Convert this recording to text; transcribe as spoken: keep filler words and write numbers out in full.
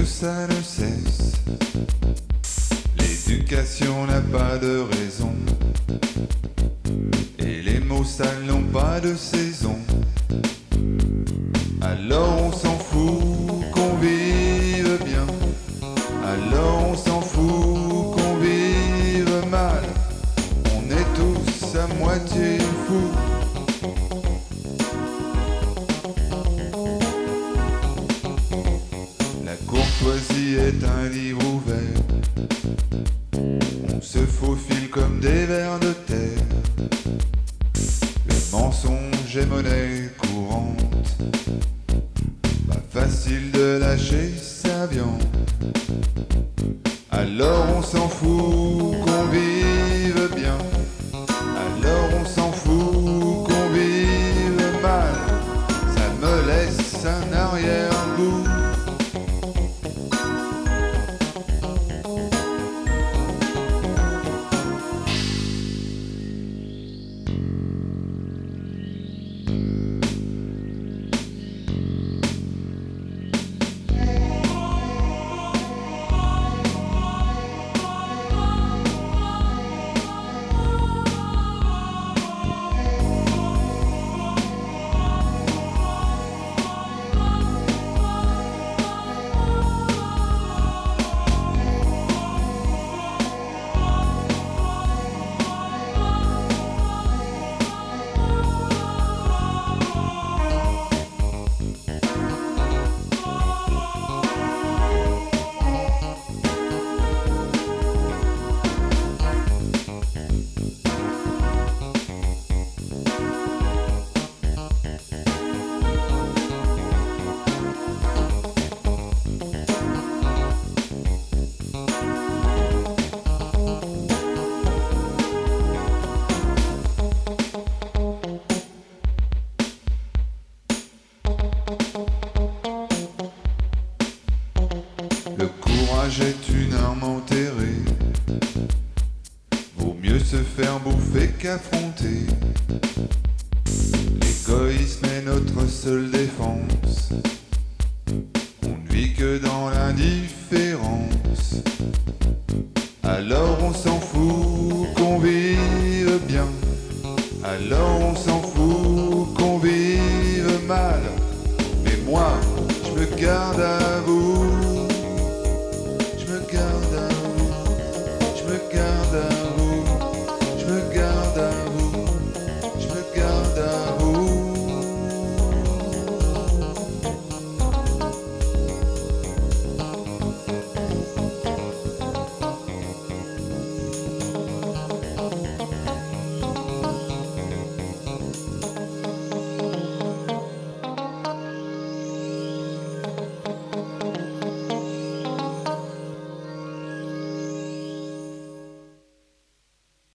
que ça ne cesse. L'éducation n'a pas de raison, et les mots sales n'ont pas de saison. Alors on s'en fout qu'on vive bien, alors on s'en fout qu'on vive mal. On est tous à moitié fous. La courtoisie est un livre ouvert, on se faufile comme des vers de terre. Le mensonge est monnaie courante, pas facile de lâcher sa viande. Alors on s'en fout qu'on vive bien, alors on s'en fout qu'on vive mal. Ça me laisse un arrière-goût. Le courage est une arme enterrée, vaut mieux se faire bouffer qu'affronter. L'égoïsme est notre seule défense, on ne vit que dans l'indifférence. Alors on s'en fout qu'on vive bien, alors on s'en fout qu'on vive mal. Mais moi, je me garde à vous.